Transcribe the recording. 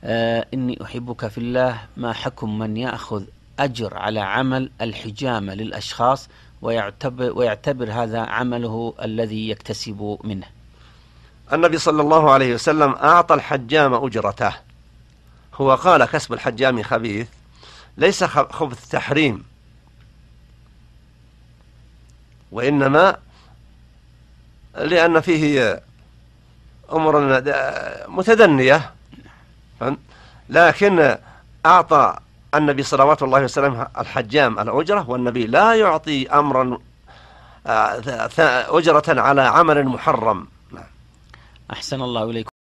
إني أحبك في الله، ما حكم من يأخذ أجر على عمل الحجامة للأشخاص ويعتبر هذا عمله الذي يكتسب منه؟ النبي صلى الله عليه وسلم أعطى الحجام أجرته. هو قال كسب الحجام خبيث، ليس خبث تحريم، وإنما لأن فيه أمور متدنية، لكن أعطى النبي صلوات الله وسلم الحجام الأجرة، والنبي لا يعطي أمرا أجرة على عمل محرم. أحسن الله إليكم.